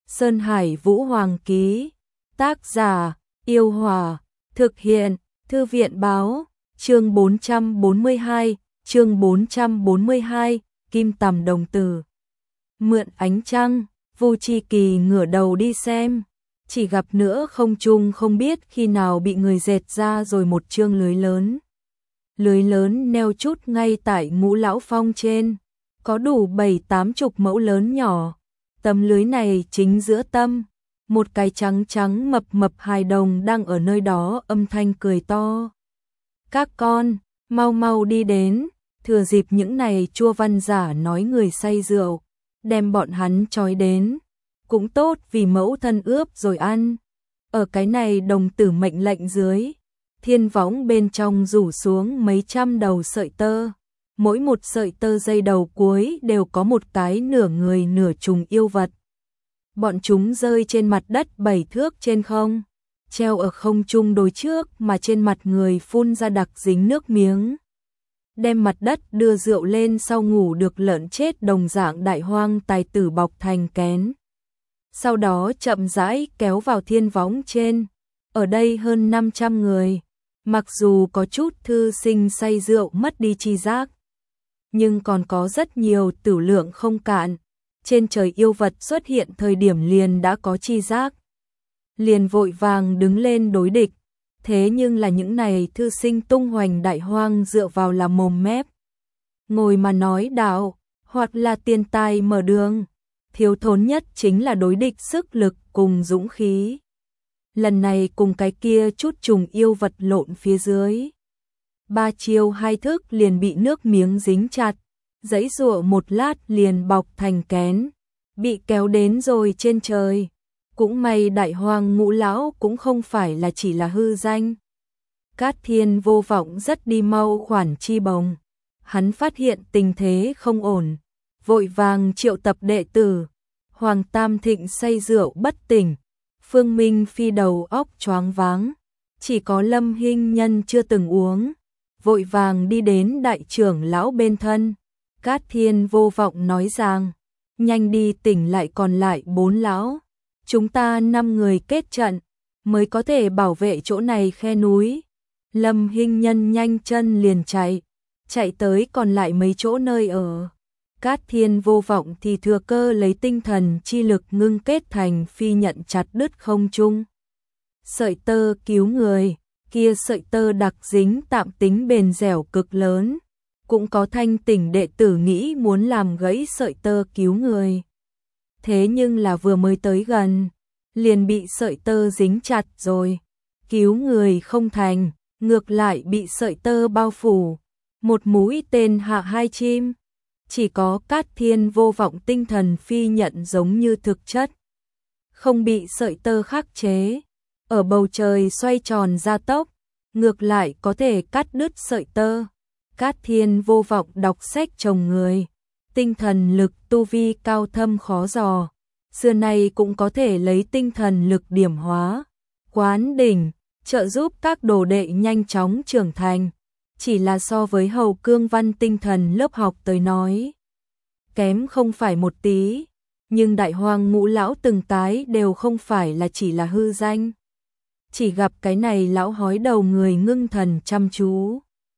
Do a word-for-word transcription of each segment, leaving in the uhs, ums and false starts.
Sơn Hải Vũ Hoàng ký. Tác giả: Yêu Hòa. Thực hiện: Thư viện báo. Chương bốn trăm bốn mươi hai, chương bốn trăm bốn mươi hai, Kim Tằm Đồng Tử. Mượn ánh trăng, Vu Chi Kỳ ngửa đầu đi xem, chỉ gặp nữa không trung không biết khi nào bị người dệt ra rồi một chương lưới lớn. Lưới lớn neo chút ngay tại Ngũ Lão Phong trên, có đủ bảy tám chục mẫu lớn nhỏ. Tấm lưới này chính giữa tâm, một cái trắng trắng mập mập hài đồng đang ở nơi đó âm thanh cười to. Các con, mau mau đi đến, thừa dịp những này chua văn giả nói người say rượu, đem bọn hắn trói đến, cũng tốt vì mẫu thân ướp rồi ăn. Ở cái này đồng tử mệnh lệnh dưới, thiên võng bên trong rủ xuống mấy trăm đầu sợi tơ, mỗi một sợi tơ dây đầu cuối đều có một cái nửa người nửa trùng yêu vật. Bọn chúng rơi trên mặt đất bảy thước trên không, treo ở không trung đối trước mà trên mặt người phun ra đặc dính nước miếng. Đem mặt đất đưa rượu lên sau ngủ được lợn chết đồng dạng đại hoang tài tử bọc thành kén. Sau đó chậm rãi kéo vào thiên võng trên, ở đây hơn năm trăm người, mặc dù có chút thư sinh say rượu mất đi tri giác, nhưng còn có rất nhiều tử lượng không cạn. Trên trời yêu vật xuất hiện thời điểm liền đã có tri giác, liền vội vàng đứng lên đối địch. Thế nhưng là những này thư sinh tung hoành đại hoang dựa vào là mồm mép, ngồi mà nói đạo, hoặc là tiền tài mở đường, thiếu thốn nhất chính là đối địch sức lực cùng dũng khí. Lần này cùng cái kia chút trùng yêu vật lộn phía dưới, ba chiêu hai thức liền bị nước miếng dính chặt, giãy giụa một lát liền bọc thành kén, bị kéo đến rồi trên trời. Cũng may đại hoang Ngũ Lão cũng không phải là chỉ là hư danh. Cát Thiên Vô Vọng rất đi mau khoản chi bồng, hắn phát hiện tình thế không ổn, vội vàng triệu tập đệ tử. Hoàng Tam Thịnh say rượu bất tỉnh, Phương Minh Phi đầu óc choáng váng, chỉ có Lâm Hinh Nhân chưa từng uống, vội vàng đi đến đại trưởng lão bên thân. Cát Thiên Vô Vọng nói rằng, nhanh đi tỉnh lại còn lại bốn lão, chúng ta năm người kết trận, mới có thể bảo vệ chỗ này khe núi. Lâm Hinh Nhân nhanh chân liền chạy, chạy tới còn lại mấy chỗ nơi ở. Cát Thiên Vô Vọng thì thừa cơ lấy tinh thần chi lực ngưng kết thành phi nhận chặt đứt không trung sợi tơ cứu người, kia sợi tơ đặc dính tạm tính bền dẻo cực lớn. Cũng có thanh tỉnh đệ tử nghĩ muốn làm gãy sợi tơ cứu người. Thế nhưng là vừa mới tới gần, liền bị sợi tơ dính chặt rồi. Cứu người không thành, ngược lại bị sợi tơ bao phủ. Một mũi tên hạ hai chim. Chỉ có Cát Thiên Vô Vọng tinh thần phi nhận giống như thực chất, không bị sợi tơ khắc chế. Ở bầu trời xoay tròn gia tốc, ngược lại có thể cắt đứt sợi tơ. Cát Thiên Vô Vọng đọc sách trồng người, tinh thần lực tu vi cao thâm khó dò, xưa nay cũng có thể lấy tinh thần lực điểm hóa, quán đỉnh, trợ giúp các đồ đệ nhanh chóng trưởng thành. Chỉ là so với Hầu Cương Văn tinh thần lớp học tới nói, kém không phải một tí, nhưng đại hoang Ngũ Lão từng cái đều không phải là chỉ là hư danh. Chỉ gặp cái này lão hói đầu người ngưng thần chăm chú,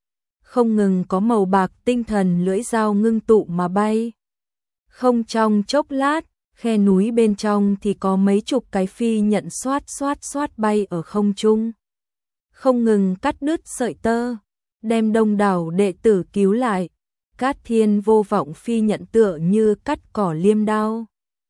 không ngừng có màu bạc tinh thần lưỡi dao ngưng tụ mà bay. Không trong chốc lát, khe núi bên trong thì có mấy chục cái phi nhận xoát xoát xoát bay ở không trung, không ngừng cắt đứt sợi tơ, đem đông đảo đệ tử cứu lại. Cát Thiên Vô Vọng phi nhận tựa như cắt cỏ liêm đao,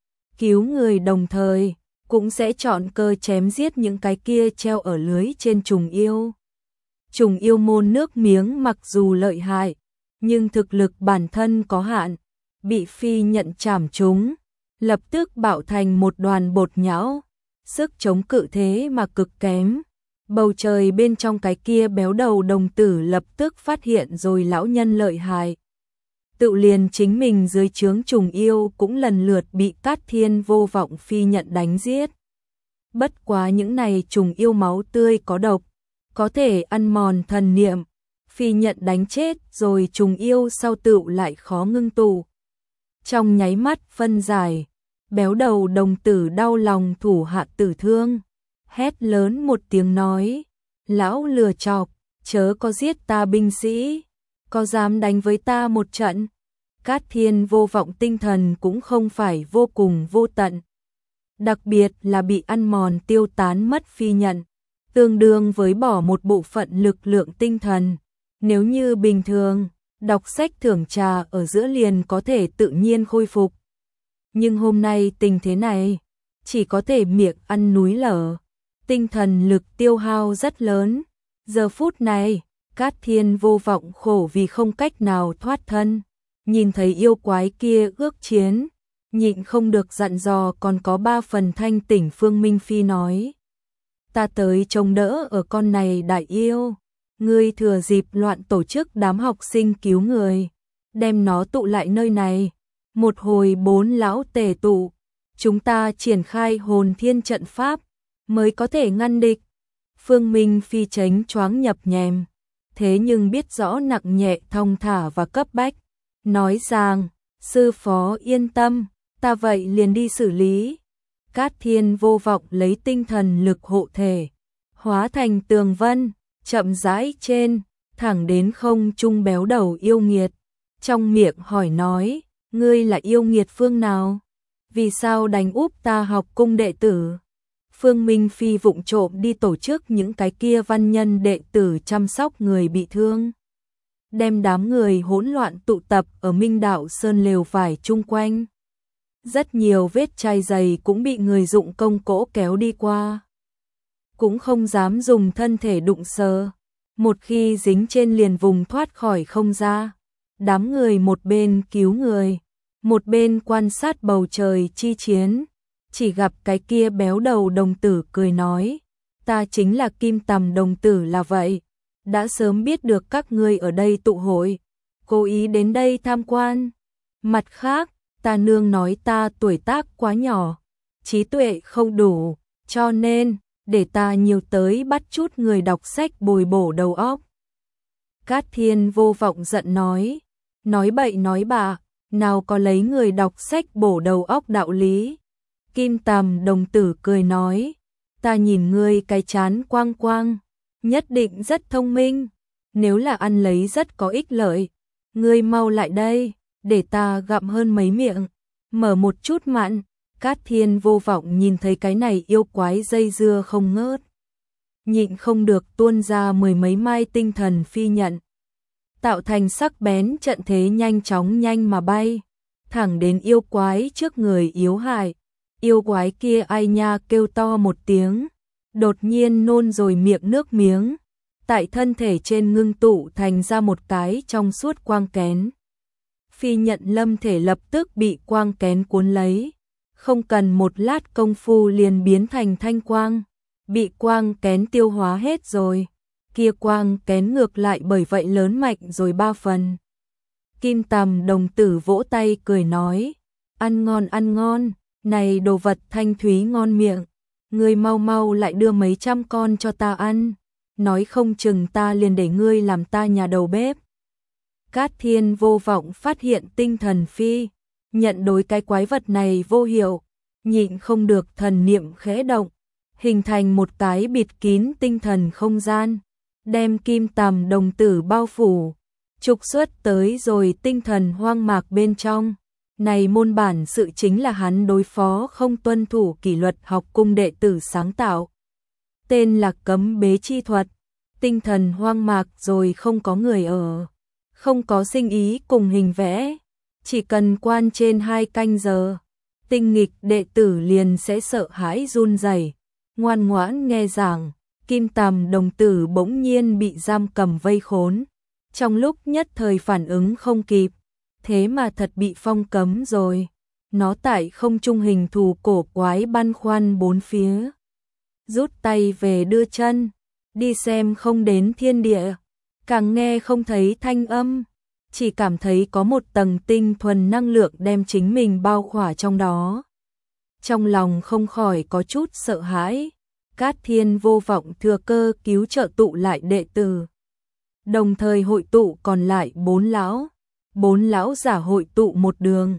cứu người đồng thời cũng sẽ chọn cơ chém giết những cái kia treo ở lưới trên trùng yêu. Trùng yêu môn nước miếng mặc dù lợi hại, nhưng thực lực bản thân có hạn, bị phi nhận chảm chúng, lập tức bạo thành một đoàn bột nhão, sức chống cự thế mà cực kém. Bầu trời bên trong cái kia béo đầu đồng tử lập tức phát hiện rồi lão nhân lợi hại. Tự liền chính mình dưới trướng trùng yêu cũng lần lượt bị Cát Thiên Vô Vọng phi nhận đánh giết. Bất quá những này trùng yêu máu tươi có độc, có thể ăn mòn thần niệm, phi nhận đánh chết rồi trùng yêu sau tựu lại khó ngưng tụ. Trong nháy mắt phân giải, béo đầu đồng tử đau lòng thủ hạ tử thương, hét lớn một tiếng nói, lão lừa chọc, chớ có giết ta binh sĩ, có dám đánh với ta một trận. Cát Thiên Vô Vọng tinh thần cũng không phải vô cùng vô tận, đặc biệt là bị ăn mòn tiêu tán mất phi nhận, tương đương với bỏ một bộ phận lực lượng tinh thần. Nếu như bình thường, đọc sách thưởng trà ở giữa liền có thể tự nhiên khôi phục. Nhưng hôm nay tình thế này, chỉ có thể miệng ăn núi lở, tinh thần lực tiêu hao rất lớn. Giờ phút này, Cát Thiên Vô Vọng khổ vì không cách nào thoát thân, nhìn thấy yêu quái kia ước chiến, nhịn không được dặn dò còn có ba phần thanh tỉnh. Phương Minh Phi nói, ta tới trông đỡ ở con này đại yêu, ngươi thừa dịp loạn tổ chức đám học sinh cứu người, đem nó tụ lại nơi này, một hồi bốn lão tề tụ, chúng ta triển khai hồn thiên trận pháp, mới có thể ngăn địch. Phương Minh Phi tránh choáng nhập nhèm, thế nhưng biết rõ nặng nhẹ thong thả và cấp bách, nói rằng, sư phó yên tâm, ta vậy liền đi xử lý. Cát Thiên Vô Vọng lấy tinh thần lực hộ thể, hóa thành tường vân, chậm rãi trên, thẳng đến không trung béo đầu yêu nghiệt, trong miệng hỏi nói, ngươi là yêu nghiệt phương nào? Vì sao đánh úp ta học cung đệ tử? Phương Minh Phi vụng trộm đi tổ chức những cái kia văn nhân đệ tử chăm sóc người bị thương, đem đám người hỗn loạn tụ tập ở Minh Đạo Sơn lều vải chung quanh. Rất nhiều vết chai dày cũng bị người dụng công cỗ kéo đi qua, cũng không dám dùng thân thể đụng sờ, một khi dính trên liền vùng thoát khỏi không ra. Đám người một bên cứu người, một bên quan sát bầu trời chi chiến, chỉ gặp cái kia béo đầu đồng tử cười nói, ta chính là Kim Tầm đồng tử là vậy, đã sớm biết được các ngươi ở đây tụ hội, cố ý đến đây tham quan. Mặt khác, ta nương nói ta tuổi tác quá nhỏ, trí tuệ không đủ, cho nên, để ta nhiều tới bắt chút người đọc sách bồi bổ đầu óc. Cát Thiên Vô Vọng giận nói, nói bậy nói bạ, nào có lấy người đọc sách bổ đầu óc đạo lý. Kim Tầm đồng tử cười nói, ta nhìn ngươi cái chán quang quang, nhất định rất thông minh, nếu là ăn lấy rất có ích lợi, ngươi mau lại đây, để ta gặm hơn mấy miệng, mở một chút mặn. Cát Thiên Vô Vọng nhìn thấy cái này yêu quái dây dưa không ngớt, nhịn không được tuôn ra mười mấy mai tinh thần phi nhận, tạo thành sắc bén trận thế nhanh chóng nhanh mà bay, thẳng đến yêu quái trước người yếu hại. Yêu quái kia ai nha kêu to một tiếng, đột nhiên nôn rồi miệng nước miếng, tại thân thể trên ngưng tụ thành ra một cái trong suốt quang kén. Phi nhận lâm thể lập tức bị quang kén cuốn lấy, không cần một lát công phu liền biến thành thanh quang, bị quang kén tiêu hóa hết rồi, kia quang kén ngược lại bởi vậy lớn mạnh rồi ba phần. Kim Tầm đồng tử vỗ tay cười nói, ăn ngon ăn ngon, này đồ vật thanh thúy ngon miệng, ngươi mau mau lại đưa mấy trăm con cho ta ăn, nói không chừng ta liền để ngươi làm ta nhà đầu bếp. Cát Thiên Vô Vọng phát hiện tinh thần phi nhận đối cái quái vật này vô hiệu, nhịn không được thần niệm khẽ động, hình thành một cái bịt kín tinh thần không gian, đem Kim Tầm đồng tử bao phủ, trục xuất tới rồi tinh thần hoang mạc bên trong. Này môn bản sự chính là hắn đối phó không tuân thủ kỷ luật học cung đệ tử sáng tạo. Tên là cấm bế chi thuật, tinh thần hoang mạc rồi không có người ở, không có sinh ý cùng hình vẽ, chỉ cần quan trên hai canh giờ, tinh nghịch đệ tử liền sẽ sợ hãi run rẩy, ngoan ngoãn nghe giảng. Kim Tầm đồng tử bỗng nhiên bị giam cầm vây khốn, trong lúc nhất thời phản ứng không kịp, thế mà thật bị phong cấm rồi. Nó tại không trung hình thù cổ quái băn khoăn bốn phía, rút tay về đưa chân, đi xem không đến thiên địa, càng nghe không thấy thanh âm, chỉ cảm thấy có một tầng tinh thuần năng lượng đem chính mình bao khỏa trong đó. Trong lòng không khỏi có chút sợ hãi. Cát Thiên Vô Vọng thừa cơ cứu trợ tụ lại đệ tử, đồng thời hội tụ còn lại bốn lão, bốn lão giả hội tụ một đường,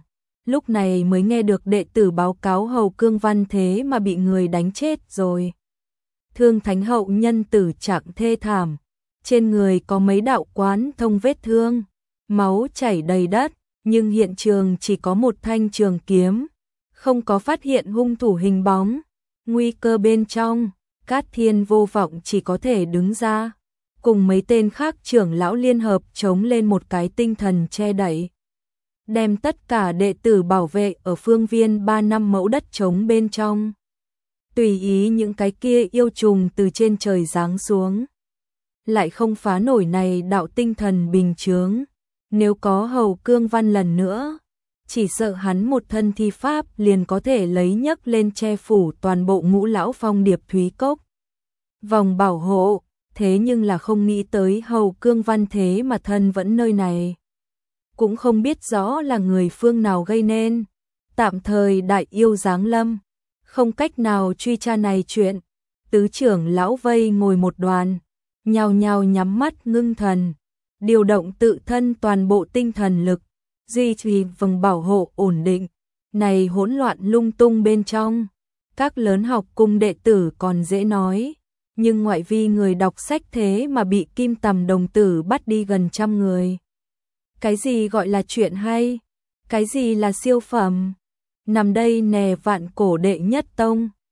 lúc này mới nghe được đệ tử báo cáo Hầu Cương Văn thế mà bị người đánh chết rồi. Thương Thánh Hậu nhân tử trạng thê thảm, trên người có mấy đạo quán thông vết thương, máu chảy đầy đất, nhưng hiện trường chỉ có một thanh trường kiếm, không có phát hiện hung thủ hình bóng. Nguy cơ bên trong, Cát Thiên vô vọng chỉ có thể đứng ra, cùng mấy tên khác trưởng lão liên hợp chống lên một cái tinh thần che đậy, đem tất cả đệ tử bảo vệ ở phương viên ba năm mẫu đất trống bên trong. Tùy ý những cái kia yêu trùng từ trên trời giáng xuống, lại không phá nổi này đạo tinh thần bình chướng. Nếu có Hầu Cương Văn lần nữa, chỉ sợ hắn một thân thi pháp liền có thể lấy nhấc lên che phủ toàn bộ Ngũ Lão Phong Điệp Thúy Cốc. Vòng bảo hộ, thế nhưng là không nghĩ tới Hầu Cương Văn thế mà thân vẫn nơi này. Cũng không biết rõ là người phương nào gây nên. Tạm thời đại yêu giáng lâm, không cách nào truy tra này chuyện. Tứ trưởng lão vây ngồi một đoàn, nhao nhao nhắm mắt ngưng thần, điều động tự thân toàn bộ tinh thần lực, duy trì vòng bảo hộ ổn định. Này hỗn loạn lung tung bên trong, các lớn học cung đệ tử còn dễ nói, nhưng ngoại vi người đọc sách thế mà bị Kim Tầm đồng tử bắt đi gần trăm người. Cái gì gọi là chuyện hay? Cái gì là siêu phẩm? Nằm đây nè vạn cổ đệ nhất tông.